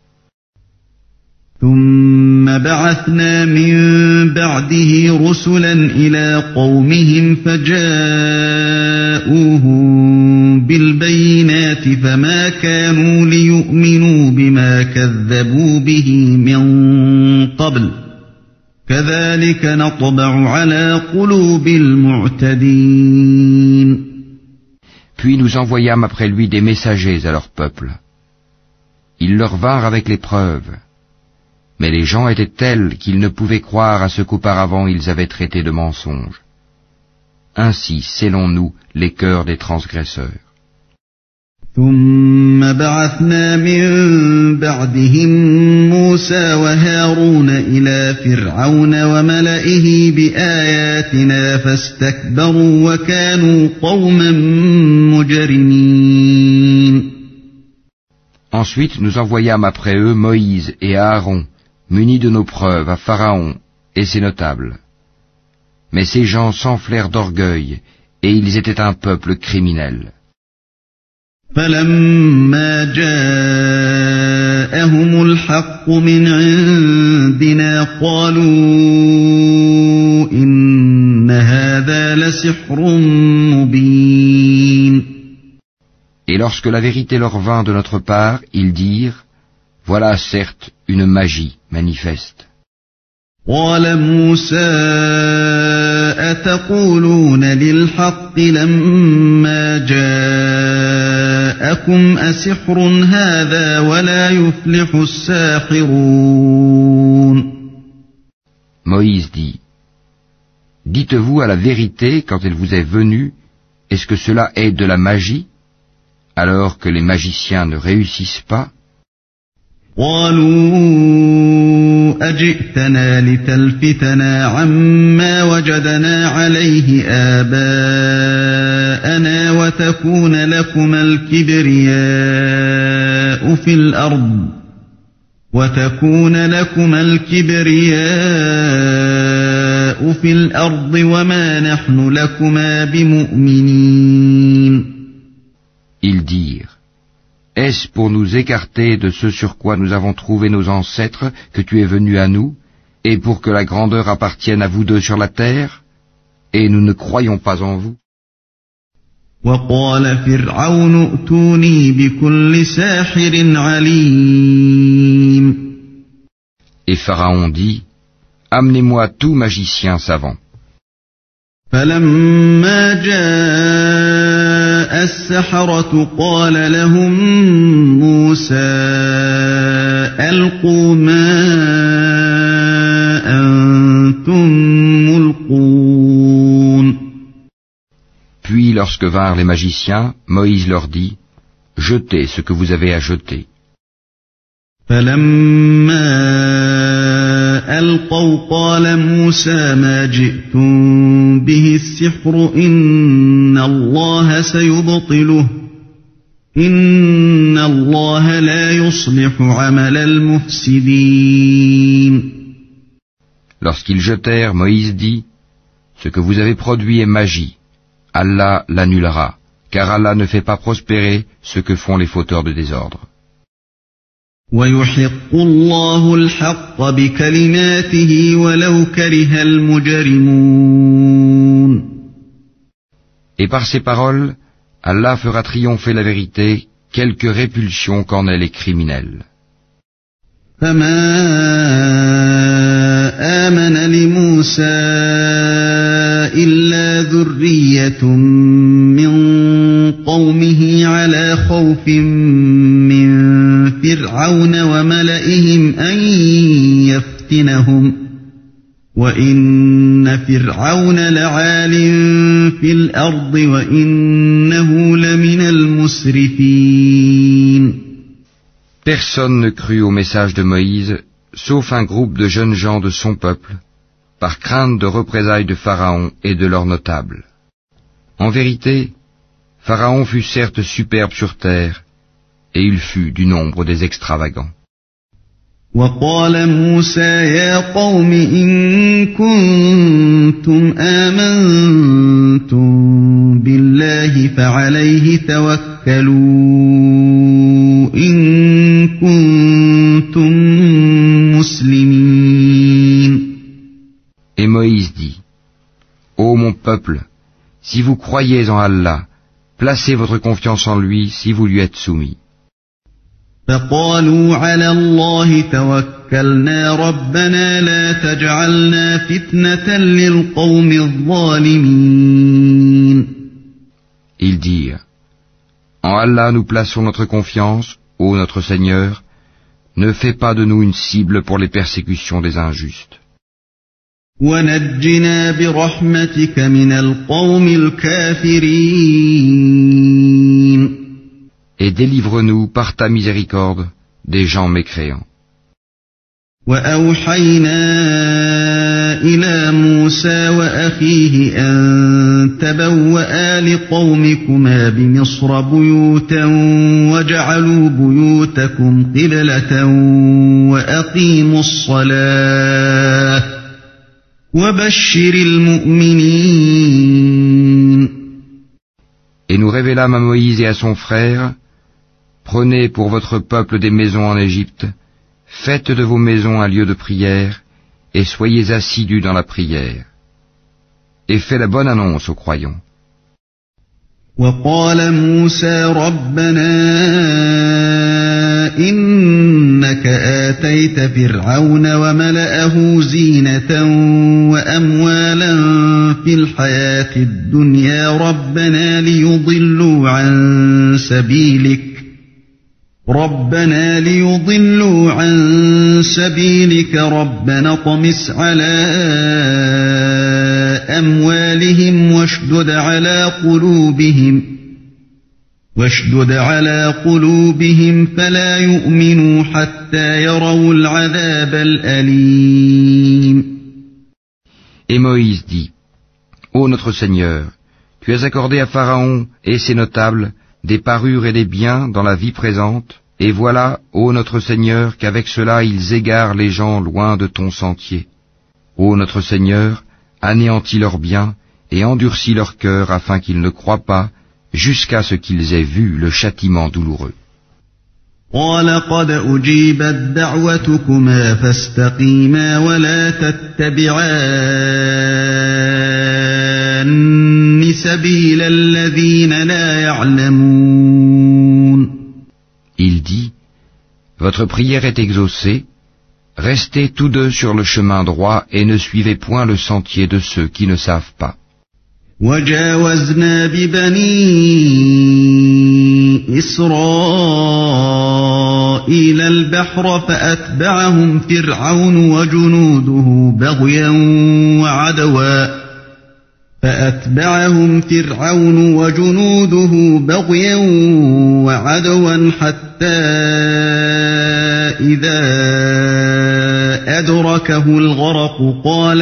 ثم بعثنا من بعده رسلا إلى قومهم فجاءوهم بالبينات فما كانوا ليؤمنوا بما كذبوا به من قبل كذلك نطبع على قلوب المعتدين. Puis nous envoyâmes après lui des messagers à leur peuple. Ils leur vinrent avec les preuves. Mais les gens étaient tels qu'ils ne pouvaient croire à ce qu'auparavant ils avaient traité de mensonges. Ainsi scellons-nous les cœurs des transgresseurs. ثم بعثنا من بعدهم موسى وهارون إلى فرعون وملئه بآياتنا فاستكبروا وكانوا قوما مجرمين. Ensuite nous envoyâmes après eux Moïse et Aaron, munis de nos preuves, à Pharaon et ses notables. Mais ces gens s'enflèrent d'orgueil, et ils étaient un peuple criminel. فلما جاءهم الحق من عندنا قالوا إن هذا لسحر مبين. Et lorsque la vérité leur vint de notre part, ils dirent, voilà certes une magie manifeste. قال موسى أتقولون للحق لما جاءكم أسحر هذا ولا يفلح الساحرون. Moïse dit, dites-vous à la vérité quand elle vous est venue, est-ce que cela est de la magie, alors que les magiciens ne réussissent pas? قالوا أجئتنا لتلفتنا عما وجدنا عليه آباءنا وتكون لكما الكبرياء في الأرض وما نحن لكما بمؤمنين. Ils dirent, est-ce pour nous écarter de ce sur quoi nous avons trouvé nos ancêtres que tu es venu à nous, et pour que la grandeur appartienne à vous deux sur la terre, et nous ne croyons pas en vous? وقال فرعون ائتوني بكل ساحر عليم. Et Pharaon dit, amenez-moi tout magicien savant. فلما جاء السحرة قال لهم موسى ألقوا ما أنتم ملقون. Puis lorsque vinrent les magiciens, Moïse leur dit, jetez ce que vous avez à jeter. فلما ألقوا قال موسى ما جئتم به السحر إن الله سيبطله إن الله لا يصلح عمل المفسدين. Lorsqu'ils jetèrent, Moïse dit, ce que vous avez produit est magie. Allah l'annulera, car Allah ne fait pas prospérer ce que font les fauteurs de désordre. ويحق الله الحق بكلماته ولو كره المجرمون. Et par ces paroles, Allah fera triompher la vérité, quelque répulsion qu'en aient les criminels. فما آمن لموسى إلا ذرية من قومه على خوف من فرعون وملئهم أن يفتنهم وإن فرعون لعال في الأرض وإنه لمن المسرفين. Personne ne crut au message de Moïse, sauf un groupe de jeunes gens de son peuple, par crainte de représailles de Pharaon et de leurs notables. En vérité, Pharaon fut certes superbe sur terre, et il fut du nombre des extravagants. وقال موسى يا قوم إن كنتم آمنتم بالله فعليه توكلوا إن كنتم مسلمين. Et Moïse dit, Ô mon peuple, si vous croyez en Allah, placez votre confiance en lui si vous lui êtes soumis. فقالوا على الله توكلنا ربنا لا تجعلنا فتنة للقوم الظالمين. Ils dirent, En Allah nous plaçons notre confiance, ô notre Seigneur, ne fais pas de nous une cible pour les persécutions des injustes. ونجنا برحمتك من القوم الكافرين. Et délivre-nous par ta miséricorde des gens mécréants. وأوحينا إلى موسى وأخيه أن تبوأ لقومكما بمصر بيوتا وجعلوا بيوتكم قبلة وأقيموا الصلاة وبشر المؤمنين. Et nous révélâmes à Moïse et à son frère, Prenez pour votre peuple des maisons en Égypte, faites de vos maisons un lieu de prière, et soyez assidus dans la prière. Et fais la bonne annonce aux croyants. وقال موسى ربنا إنك آتيت فرعون وملأه زينة وأموالا في الحياة الدنيا ربنا ليضلوا عن سبيلك ربنا اطمس على أموالهم واشدد على قلوبهم فلا يؤمنوا حتى يروا العذاب الأليم. Et Moïse dit, Ô notre Seigneur, tu as accordé à Pharaon et ses notables des parures et des biens dans la vie présente, et voilà, ô notre Seigneur, qu'avec cela ils égarent les gens loin de ton sentier. Ô notre Seigneur, anéantis leurs biens et endurcis leur cœur afin qu'ils ne croient pas, jusqu'à ce qu'ils aient vu le châtiment douloureux. قال قد أجيبت دعوتكما فاستقيما ولا تتبعان سبيل الذين لا يعلمون. Il dit, Votre prière est exaucée, restez tous deux sur le chemin droit et ne suivez point le sentier de ceux qui ne savent pas. وجاوزنا ببني إسرائيل البحر فأتبعهم فرعون وجنوده بغيا وعدوا حتى إذا أدركه الغرق قال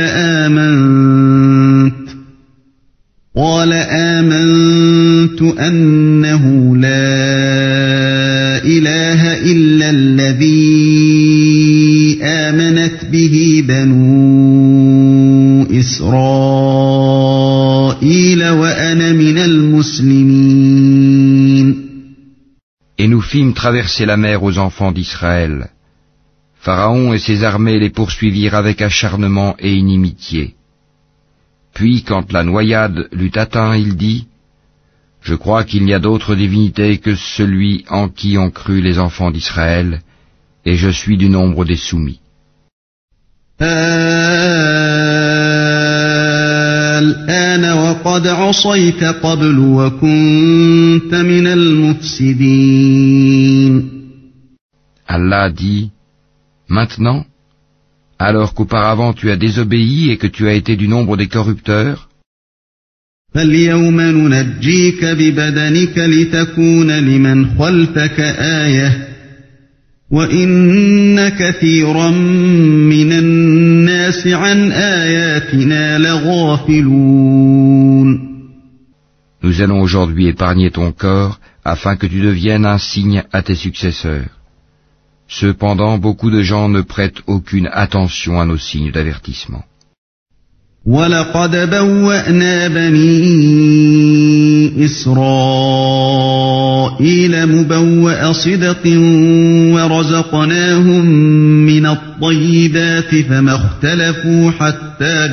آمنت أنه لا إله إلا الذي آمنت به بنو إسرائيل وأنا من المسلمين. Et nous fîmes traverser la mer aux enfants d'Israël. Pharaon et ses armées les poursuivirent avec acharnement et inimitié. Puis, quand la noyade l'eut atteint, il dit : « Je crois qu'il n'y a d'autre divinité que celui en qui ont cru les enfants d'Israël, et je suis du nombre des soumis. » Allah dit : « Maintenant, alors qu'auparavant tu as désobéi et que tu as été du nombre des corrupteurs, فَالْيَوْمَ نُنَجِّيكَ بِبَدَنِكَ لِتَكُونَ لِمَنْ خَلْفَكَ آيَةً وَإِنَّ كَثِيرًا مِّنَ النَّاسِ عَنْ آيَاتِنَا لَغَافِلُونَ. Nous allons aujourd'hui épargner ton corps afin que tu deviennes un signe à tes successeurs. Cependant, beaucoup de gens ne prêtent aucune attention à nos signes d'avertissement. وَلَقَدْ بَوَّأْنَا بَنِي إِسْرَائِيلَ مُبَوَّأَ صِدْقٍ وَرَزَقْنَاهُم مِّنَ الطَّيِّبَاتِ فَمَا اخْتَلَفُوا حَتَّىٰ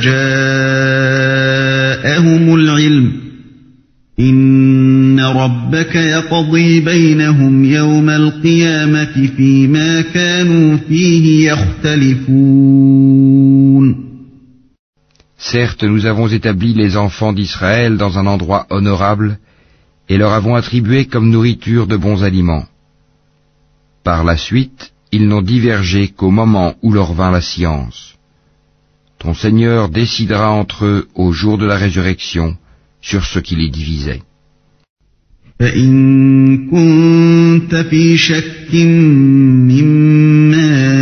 جَاءَهُمُ الْعِلْمُ إِنَّ رَبَّكَ يَقْضِي بَيْنَهُمْ يَوْمَ الْقِيَامَةِ فِيمَا كَانُوا فِيهِ يَخْتَلِفُونَ. Certes, nous avons établi les enfants d'Israël dans un endroit honorable et leur avons attribué comme nourriture de bons aliments. Par la suite, ils n'ont divergé qu'au moment où leur vint la science. Ton Seigneur décidera entre eux au jour de la résurrection sur ce qui les divisait. فَإِن كُنتَ فِي شَكٍّ مِّمَّا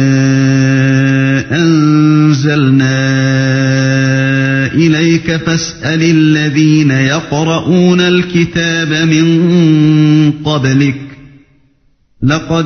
أَنزَلْنَا إِلَيْكَ فَاسْأَلِ الَّذِينَ يَقْرَؤُونَ الْكِتَابَ مِن قَبْلِكَ لَقَدْ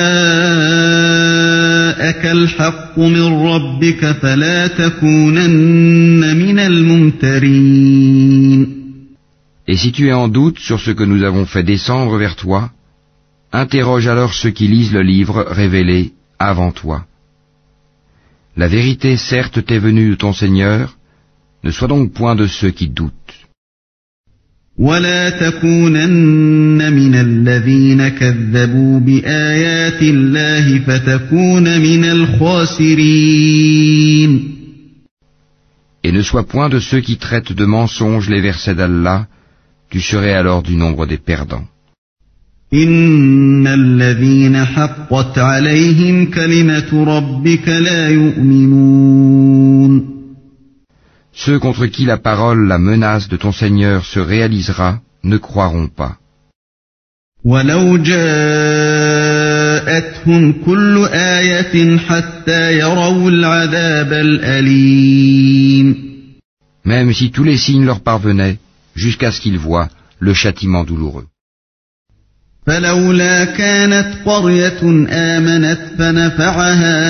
جَاءَكَ الْحَقُّ مِن رَّبِّكَ فَلَا تَكُونَنَّ مِنَ الْمُمْتَرِينَ. Et si tu es en doute sur ce que nous avons fait descendre vers toi, interroge alors ceux qui lisent le livre révélé avant toi. La vérité certes t'est venue de ton Seigneur, ne sois donc point de ceux qui doutent. وَلَا تَكُونَنَّ مِنَ الَّذِينَ كَذَّبُوا بِآيَاتِ اللَّهِ فَتَكُونَ مِنَ الْخَاسِرِينَ. Et ne sois point de ceux qui traitent de mensonges les versets d'Allah, tu serais alors du nombre des perdants. إِنَّ الَّذِينَ حَقَّتْ عَلَيْهِمْ كَلِمَةُ رَبِّكَ لَا يُؤْمِنُونَ. Ceux contre qui la parole, la menace de ton Seigneur se réalisera, ne croiront pas. وَلَوْ جَاءَتْهُمْ كُلُّ آيَةٍ حَتَّى يَرَوْا الْعَذَابَ الْأَلِيمَ. Même si tous les signes leur parvenaient, jusqu'à ce qu'ils voient le châtiment douloureux. فَلَوْلَا كَانَتْ قَرْيَةٌ آمَنَتْ فَنَفَعَهَا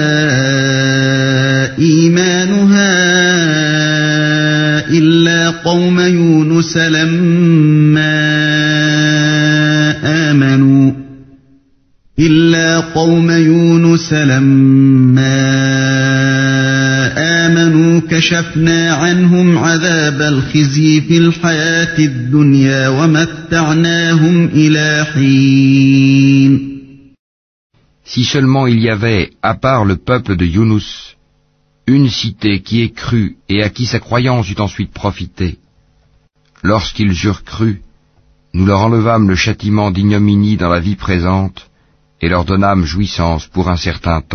إِيمَانُهَا إِلَّا قَوْمَ يُونُسَ لَمَّا آمَنُوا كَشَفْنَا عَنْهُمْ عَذَابَ الْخِزْيِ فِي الْحَيَاةِ الدُّنْيَا وَمَتَّعْنَاهُمْ إِلَىٰ حِينٍ. Si seulement il y avait, à part le peuple de Younous, une cité qui ait cru et à qui sa croyance eut ensuite profité. Lorsqu'ils eurent cru, nous leur enlevâmes le châtiment d'ignominie dans la vie présente et leur donnâmes jouissance pour un certain temps.